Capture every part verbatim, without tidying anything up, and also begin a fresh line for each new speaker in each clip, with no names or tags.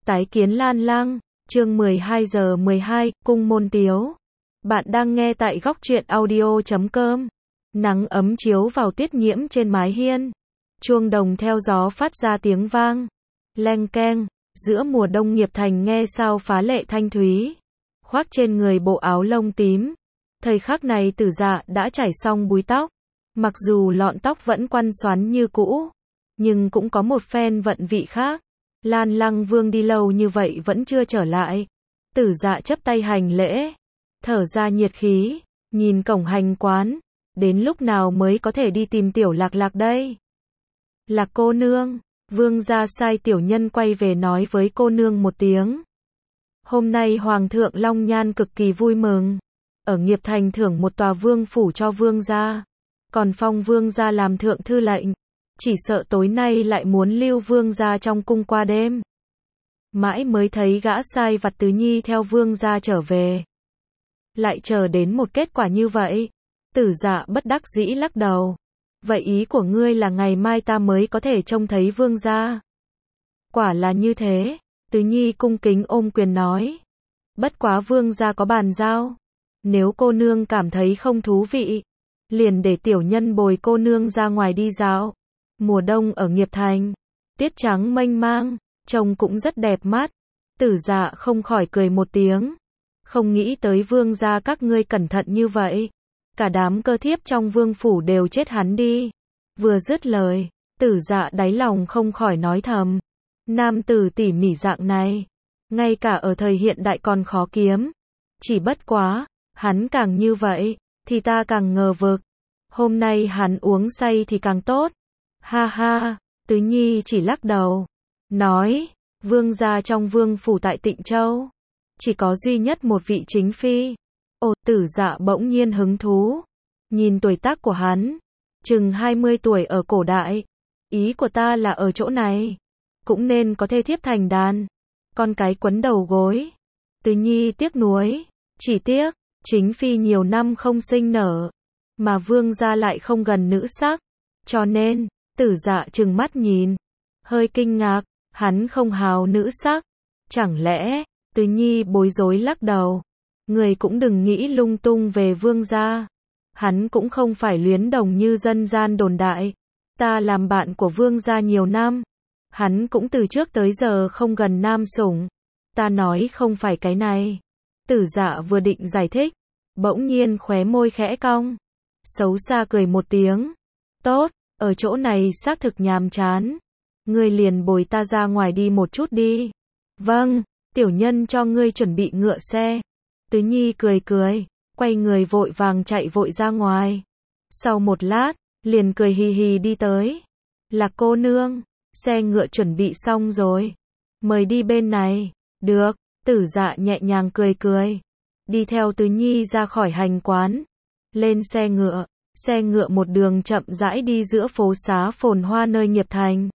Tái kiến Lan Lang, chương mười hai giờ mười hai, cung môn tiếu. Bạn đang nghe tại góc truyện audio chấm com. Nắng ấm chiếu vào Tiết Nhiễm trên mái hiên. Chuông đồng theo gió phát ra tiếng vang. Leng keng, giữa mùa đông Nghiệp Thành nghe sao phá lệ thanh thúy. Khoác trên người bộ áo lông tím. Thời khắc này Tử Dạ đã chải xong búi tóc. Mặc dù lọn tóc vẫn quăn xoắn như cũ, nhưng cũng có một phen vận vị khác. Lan Lăng Vương đi lâu như vậy vẫn chưa trở lại. Tử Dạ chấp tay hành lễ, thở ra nhiệt khí, nhìn cổng hành quán, đến lúc nào mới có thể đi tìm Tiểu Lạc Lạc đây? Lạc cô nương, Vương gia sai tiểu nhân quay về nói với cô nương một tiếng. Hôm nay Hoàng thượng Long Nhan cực kỳ vui mừng, ở Nghiệp Thành thưởng một tòa vương phủ cho vương gia, còn phong vương gia làm thượng thư lệnh. Chỉ sợ tối nay lại muốn lưu vương gia trong cung qua đêm. Mãi mới thấy gã sai vặt Tứ Nhi theo vương gia trở về. Lại chờ đến một kết quả như vậy. Tử Dạ bất đắc dĩ lắc đầu. Vậy ý của ngươi là ngày mai ta mới có thể trông thấy vương gia? Quả là như thế. Tứ Nhi cung kính ôm quyền nói. Bất quá vương gia có bàn giao. Nếu cô nương cảm thấy không thú vị, liền để tiểu nhân bồi cô nương ra ngoài đi dạo. Mùa đông ở Nghiệp Thành, tuyết trắng mênh mang, trông cũng rất đẹp mắt. Tử Dạ không khỏi cười một tiếng. Không nghĩ tới vương gia các ngươi cẩn thận như vậy. Cả đám cơ thiếp trong vương phủ đều chết hắn đi. Vừa dứt lời, Tử Dạ đáy lòng không khỏi nói thầm. Nam tử tỉ mỉ dạng này, ngay cả ở thời hiện đại còn khó kiếm. Chỉ bất quá, hắn càng như vậy, thì ta càng ngờ vực. Hôm nay hắn uống say thì càng tốt. Ha ha, Tứ Nhi chỉ lắc đầu, nói, vương gia trong vương phủ tại Tịnh Châu, chỉ có duy nhất một vị chính phi. Ồ, Tử Dạ bỗng nhiên hứng thú, nhìn tuổi tác của hắn, chừng hai mươi tuổi ở cổ đại. Ý của ta là ở chỗ này, cũng nên có thê thiếp thành đàn, con cái quấn đầu gối. Tứ Nhi tiếc nuối, chỉ tiếc, chính phi nhiều năm không sinh nở, mà vương gia lại không gần nữ sắc, cho nên, Tử Dạ trừng mắt nhìn, hơi kinh ngạc, hắn không hào nữ sắc, chẳng lẽ? Tứ Nhi bối rối lắc đầu, người cũng đừng nghĩ lung tung về vương gia, hắn cũng không phải luyến đồng như dân gian đồn đại, ta làm bạn của vương gia nhiều năm, hắn cũng từ trước tới giờ không gần nam sủng, ta nói không phải cái này. Tử Dạ vừa định giải thích, bỗng nhiên khóe môi khẽ cong, xấu xa cười một tiếng, tốt. Ở chỗ này xác thực nhàm chán. Ngươi liền bồi ta ra ngoài đi một chút đi. Vâng, tiểu nhân cho ngươi chuẩn bị ngựa xe. Tứ Nhi cười cười, quay người vội vàng chạy vội ra ngoài. Sau một lát, liền cười hì hì đi tới. Lạc cô nương, xe ngựa chuẩn bị xong rồi. Mời đi bên này. Được, Tử Dạ nhẹ nhàng cười cười. Đi theo Tứ Nhi ra khỏi hành quán. Lên xe ngựa. Xe ngựa một đường chậm rãi đi giữa phố xá phồn hoa nơi Nghiệp Thành.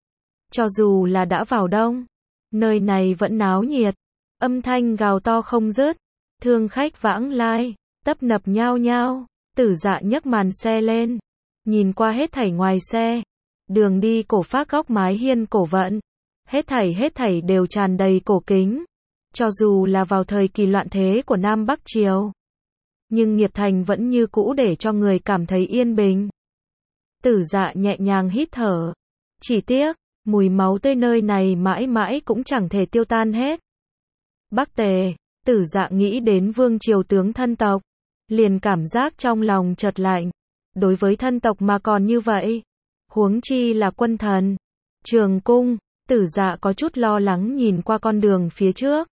Cho dù là đã vào đông, nơi này vẫn náo nhiệt, âm thanh gào to không dứt, thương khách vãng lai, tấp nập nhao nhao. Tử Dạ nhấc màn xe lên, nhìn qua hết thảy ngoài xe, đường đi cổ phác góc mái hiên cổ vận, hết thảy hết thảy đều tràn đầy cổ kính, cho dù là vào thời kỳ loạn thế của Nam Bắc Triều. Nhưng Nghiệp Thành vẫn như cũ để cho người cảm thấy yên bình. Tử Dạ nhẹ nhàng hít thở. Chỉ tiếc, mùi máu tươi nơi này mãi mãi cũng chẳng thể tiêu tan hết. Bắc Tề, Tử Dạ nghĩ đến vương triều tướng thân tộc, liền cảm giác trong lòng chợt lạnh. Đối với thân tộc mà còn như vậy, huống chi là quân thần. Trường cung, Tử Dạ có chút lo lắng nhìn qua con đường phía trước.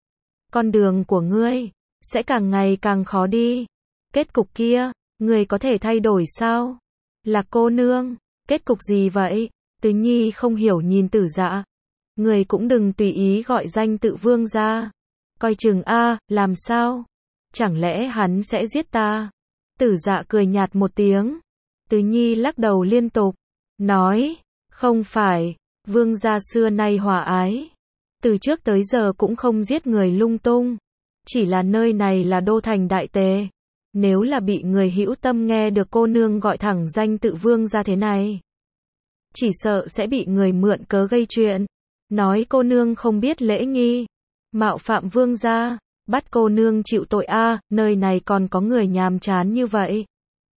Con đường của ngươi sẽ càng ngày càng khó đi. Kết cục kia, người có thể thay đổi sao? Lạc cô nương, kết cục gì vậy? Tứ Nhi không hiểu nhìn Tử Dạ. Người cũng đừng tùy ý gọi danh tự vương gia. Coi chừng a, làm sao? Chẳng lẽ hắn sẽ giết ta? Tử Dạ cười nhạt một tiếng. Tứ Nhi lắc đầu liên tục, nói, không phải, vương gia xưa nay hòa ái. Từ trước tới giờ cũng không giết người lung tung. Chỉ là nơi này là đô thành Đại Tề. Nếu là bị người hữu tâm nghe được cô nương gọi thẳng danh tự vương gia thế này, chỉ sợ sẽ bị người mượn cớ gây chuyện. nói cô nương không biết lễ nghi, mạo phạm vương gia, bắt cô nương chịu tội a, nơi này còn có người nhàm chán như vậy.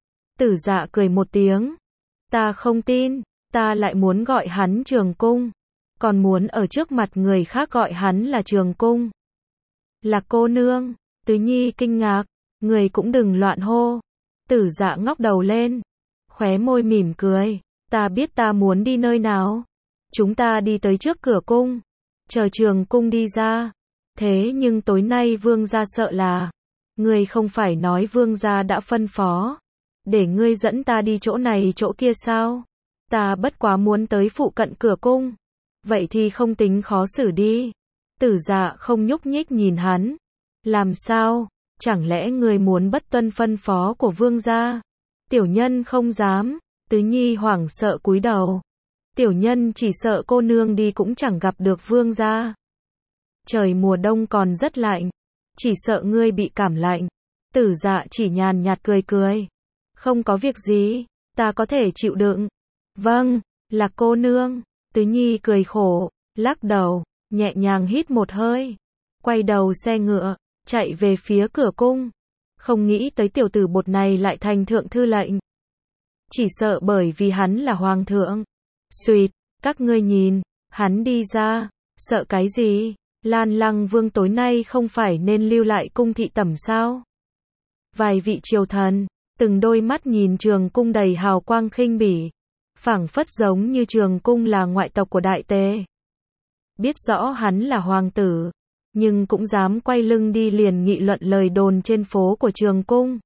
Tử Dạ cười một tiếng, ta không tin, ta lại muốn gọi hắn Trường Cung, còn muốn ở trước mặt người khác gọi hắn là Trường Cung. Là cô nương, Tứ Nhi kinh ngạc, người cũng đừng loạn hô. Tử Dạ ngóc đầu lên, khóe môi mỉm cười, ta biết ta muốn đi nơi nào. Chúng ta đi tới trước cửa cung, chờ Trường Cung đi ra. Thế nhưng tối nay vương gia sợ là, ngươi không phải nói vương gia đã phân phó, để ngươi dẫn ta đi chỗ này chỗ kia sao? Ta bất quá muốn tới phụ cận cửa cung, vậy thì không tính khó xử đi. Tử Dạ không nhúc nhích nhìn hắn, làm sao, chẳng lẽ ngươi muốn bất tuân phân phó của vương gia? Tiểu nhân không dám. Tứ Nhi hoảng sợ cúi đầu, tiểu nhân chỉ sợ cô nương đi cũng chẳng gặp được vương gia. Trời mùa đông còn rất lạnh, chỉ sợ ngươi bị cảm lạnh. Tử Dạ chỉ nhàn nhạt cười cười, không có việc gì, ta có thể chịu đựng. Vâng, là cô nương. Tứ Nhi cười khổ, lắc đầu, nhẹ nhàng hít một hơi, quay đầu xe ngựa, chạy về phía cửa cung. Không nghĩ tới tiểu tử bột này lại thành thượng thư lệnh. Chỉ sợ bởi vì hắn là hoàng thượng. Xuyệt, các ngươi nhìn, hắn đi ra, sợ cái gì? Lan Lăng Vương tối nay không phải nên lưu lại cung thị tẩm sao? Vài vị triều thần, từng đôi mắt nhìn Trường Cung đầy hào quang khinh bỉ, phảng phất giống như Trường Cung là ngoại tộc của Đại Tề. Biết rõ hắn là hoàng tử, nhưng cũng dám quay lưng đi liền nghị luận lời đồn trên phố của Trường Cung.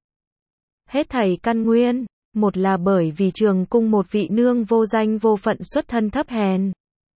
Hết thảy căn nguyên, một là bởi vì Trường Cung một vị nương vô danh vô phận xuất thân thấp hèn.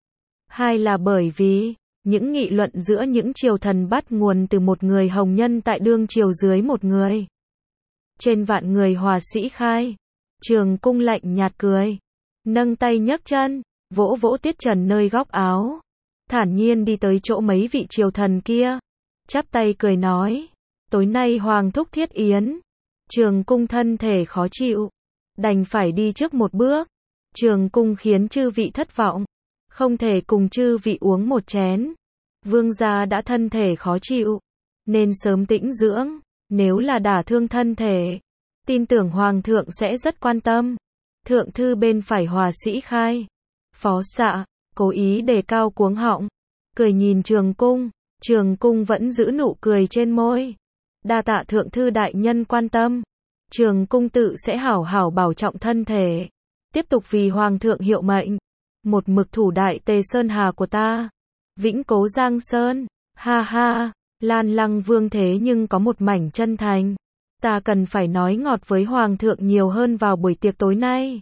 Hai là bởi vì những nghị luận giữa những triều thần bắt nguồn từ một người hồng nhân tại đương triều dưới một người. Trên vạn người hòa sĩ khai, Trường Cung lạnh nhạt cười, nâng tay nhấc chân, vỗ vỗ Tiết Trần nơi góc áo, thản nhiên đi tới chỗ mấy vị triều thần kia, chắp tay cười nói, tối nay hoàng thúc thiết yến. Trường Cung thân thể khó chịu, đành phải đi trước một bước. Trường Cung khiến chư vị thất vọng, không thể cùng chư vị uống một chén. Vương gia đã thân thể khó chịu, nên sớm tĩnh dưỡng, nếu là đả thương thân thể, tin tưởng hoàng thượng sẽ rất quan tâm. Thượng thư bên phải hòa sĩ khai, phó xạ, cố ý đề cao cuống họng, cười nhìn Trường Cung. Trường Cung vẫn giữ nụ cười trên môi, đa tạ thượng thư đại nhân quan tâm. Trường Cung tự sẽ hảo hảo bảo trọng thân thể, tiếp tục vì hoàng thượng hiệu mệnh, một mực thủ Đại Tề Sơn Hà của ta, vĩnh cố Giang Sơn. Ha ha, Lan Lăng Vương thế nhưng có một mảnh chân thành, ta cần phải nói ngọt với hoàng thượng nhiều hơn vào buổi tiệc tối nay.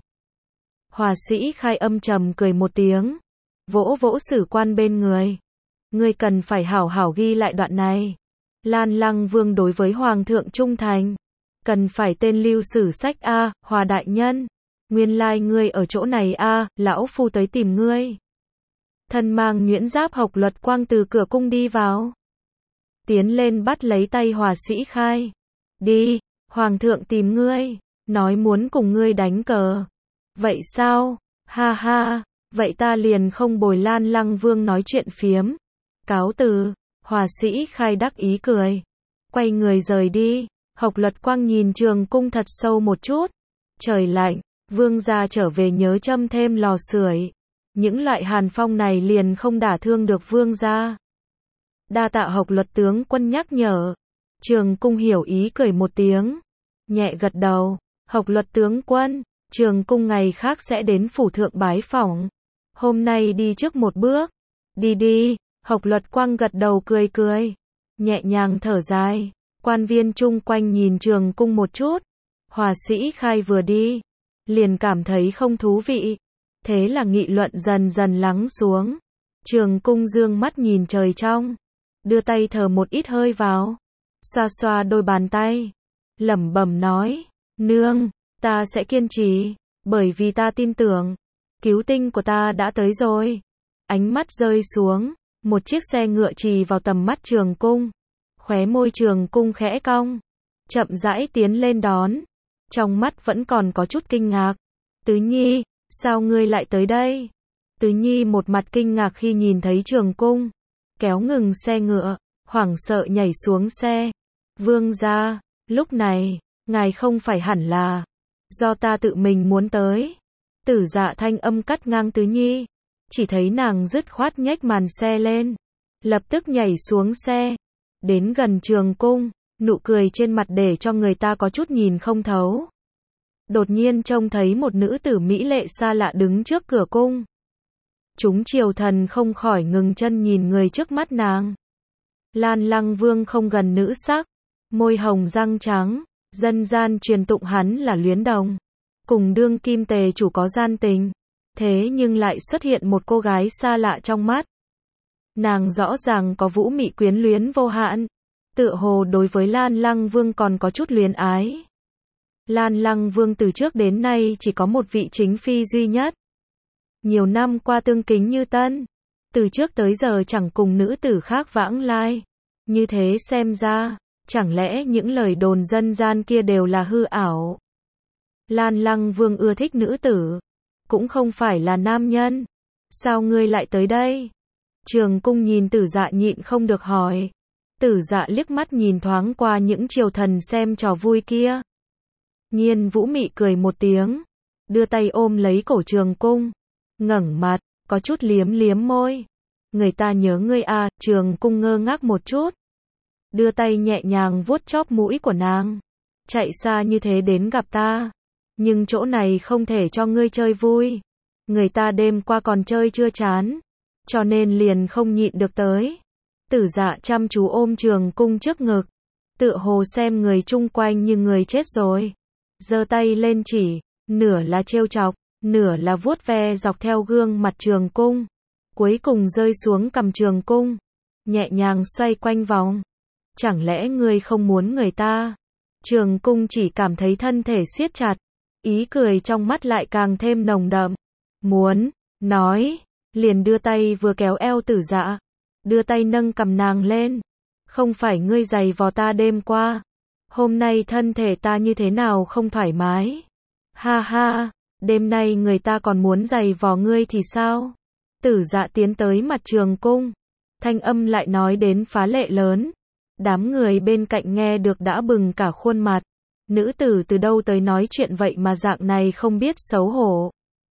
Hòa sĩ khai âm trầm cười một tiếng, vỗ vỗ sử quan bên người, ngươi cần phải hảo hảo ghi lại đoạn này. Lan Lăng Vương đối với hoàng thượng trung thành, cần phải tên lưu sử sách a. Hòa đại nhân, nguyên lai ngươi ở chỗ này a, lão phu tới tìm ngươi. Thân mang nhuyễn giáp Hộc Luật Quang từ cửa cung đi vào, tiến lên bắt lấy tay hòa sĩ khai, đi, hoàng thượng tìm ngươi, nói muốn cùng ngươi đánh cờ. Vậy sao? Ha ha, vậy ta liền không bồi Lan Lăng Vương nói chuyện phiếm. Cáo từ. Hòa sĩ khai đắc ý cười, quay người rời đi. Hộc Luật Quang nhìn Trường Cung thật sâu một chút. Trời lạnh, vương gia trở về nhớ châm thêm lò sưởi. Những loại hàn phong này liền không đả thương được vương gia. Đa tạ Hộc Luật tướng quân nhắc nhở. Trường Cung hiểu ý cười một tiếng, nhẹ gật đầu. Hộc Luật tướng quân, Trường Cung ngày khác sẽ đến phủ thượng bái phỏng. Hôm nay đi trước một bước. Đi đi. Hộc Luật Quang gật đầu cười cười, nhẹ nhàng thở dài. Quan viên chung quanh nhìn Trường Cung một chút. Hòa sĩ khai vừa đi, liền cảm thấy không thú vị. Thế là nghị luận dần dần lắng xuống. Trường Cung dương mắt nhìn trời trong, đưa tay thở một ít hơi vào, xoa xoa đôi bàn tay, lẩm bẩm nói, nương, ta sẽ kiên trì, bởi vì ta tin tưởng, cứu tinh của ta đã tới rồi. Ánh mắt rơi xuống, một chiếc xe ngựa trì vào tầm mắt Trường Cung, khóe môi Trường Cung khẽ cong, chậm rãi tiến lên đón, trong mắt vẫn còn có chút kinh ngạc. Tứ Nhi, sao ngươi lại tới đây? Tứ Nhi một mặt kinh ngạc khi nhìn thấy Trường Cung, kéo ngừng xe ngựa, hoảng sợ nhảy xuống xe. Vương gia, lúc này, ngài không phải hẳn là, do ta tự mình muốn tới. Tử Dạ thanh âm cắt ngang Tứ Nhi, chỉ thấy nàng dứt khoát nhếch màn xe lên, lập tức nhảy xuống xe, đến gần Trường Cung, nụ cười trên mặt để cho người ta có chút nhìn không thấu. Đột nhiên trông thấy một nữ tử mỹ lệ xa lạ đứng trước cửa cung. Chúng triều thần không khỏi ngừng chân nhìn người trước mắt nàng. Lan Lăng Vương không gần nữ sắc, môi hồng răng trắng, dân gian truyền tụng hắn là luyến đồng, cùng đương kim tề chủ có gian tình, thế nhưng lại xuất hiện một cô gái xa lạ trong mắt. Nàng rõ ràng có vũ mị quyến luyến vô hạn, tựa hồ đối với Lan Lăng Vương còn có chút luyến ái. Lan Lăng Vương từ trước đến nay chỉ có một vị chính phi duy nhất. Nhiều năm qua tương kính như tân, từ trước tới giờ chẳng cùng nữ tử khác vãng lai. Như thế xem ra, chẳng lẽ những lời đồn dân gian kia đều là hư ảo? Lan Lăng Vương ưa thích nữ tử, cũng không phải là nam nhân. Sao ngươi lại tới đây? Trường Cung nhìn Tử Dạ nhịn không được hỏi. Tử Dạ liếc mắt nhìn thoáng qua những triều thần xem trò vui kia. Nhiên Vũ mị cười một tiếng, đưa tay ôm lấy cổ Trường Cung, ngẩng mặt, có chút liếm liếm môi. Người ta nhớ ngươi à, Trường Cung ngơ ngác một chút, đưa tay nhẹ nhàng vuốt chóp mũi của nàng. Chạy xa như thế đến gặp ta, nhưng chỗ này không thể cho ngươi chơi vui. Người ta đêm qua còn chơi chưa chán, cho nên liền không nhịn được tới. Tử Dạ chăm chú ôm Trường Cung trước ngực, tựa hồ xem người chung quanh như người chết rồi. Giơ tay lên chỉ, nửa là trêu chọc, nửa là vuốt ve dọc theo gương mặt Trường Cung, cuối cùng rơi xuống cằm Trường Cung, nhẹ nhàng xoay quanh vòng. Chẳng lẽ ngươi không muốn người ta? Trường Cung chỉ cảm thấy thân thể siết chặt, ý cười trong mắt lại càng thêm nồng đậm. Muốn, nói, liền đưa tay vừa kéo eo Tử Dạ, đưa tay nâng cằm nàng lên. Không phải ngươi giày vò ta đêm qua, hôm nay thân thể ta như thế nào không thoải mái? Ha ha, đêm nay người ta còn muốn giày vò ngươi thì sao? Tử Dạ tiến tới mặt Trường Cung, thanh âm lại nói đến phá lệ lớn. Đám người bên cạnh nghe được đã bừng cả khuôn mặt. Nữ tử từ đâu tới nói chuyện vậy mà dạng này không biết xấu hổ.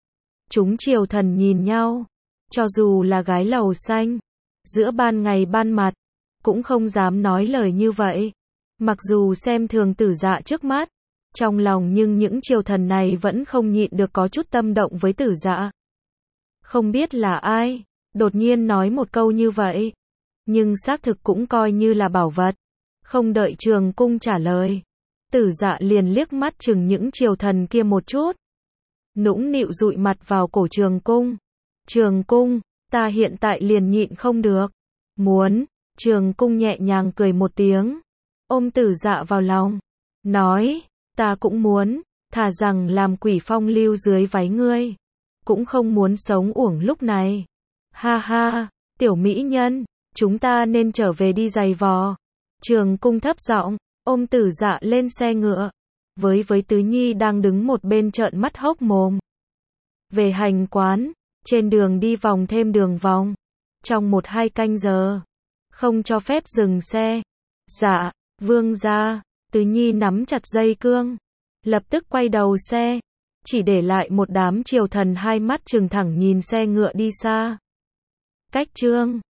Chúng triều thần nhìn nhau, cho dù là gái lầu xanh, giữa ban ngày ban mặt, cũng không dám nói lời như vậy. Mặc dù xem thường Tử Dạ trước mắt, trong lòng nhưng những triều thần này vẫn không nhịn được có chút tâm động với Tử Dạ. Không biết là ai, đột nhiên nói một câu như vậy, nhưng xác thực cũng coi như là bảo vật. Không đợi Trường Cung trả lời, Tử Dạ liền liếc mắt chừng những triều thần kia một chút, nũng nịu dụi mặt vào cổ Trường Cung. Trường Cung, ta hiện tại liền nhịn không được. Muốn, Trường Cung nhẹ nhàng cười một tiếng, ôm Tử Dạ vào lòng, nói, ta cũng muốn, thà rằng làm quỷ phong lưu dưới váy ngươi, cũng không muốn sống uổng lúc này. Ha ha, tiểu mỹ nhân, chúng ta nên trở về đi giày vò. Trường Cung thấp giọng, ôm Tử Dạ lên xe ngựa, với với Tứ Nhi đang đứng một bên trợn mắt hốc mồm. Về hành quán, trên đường đi vòng thêm đường vòng, trong một hai canh giờ, không cho phép dừng xe. Dạ, vương gia. Tứ Nhi nắm chặt dây cương, lập tức quay đầu xe, chỉ để lại một đám triều thần hai mắt trừng thẳng nhìn xe ngựa đi xa. Cách chương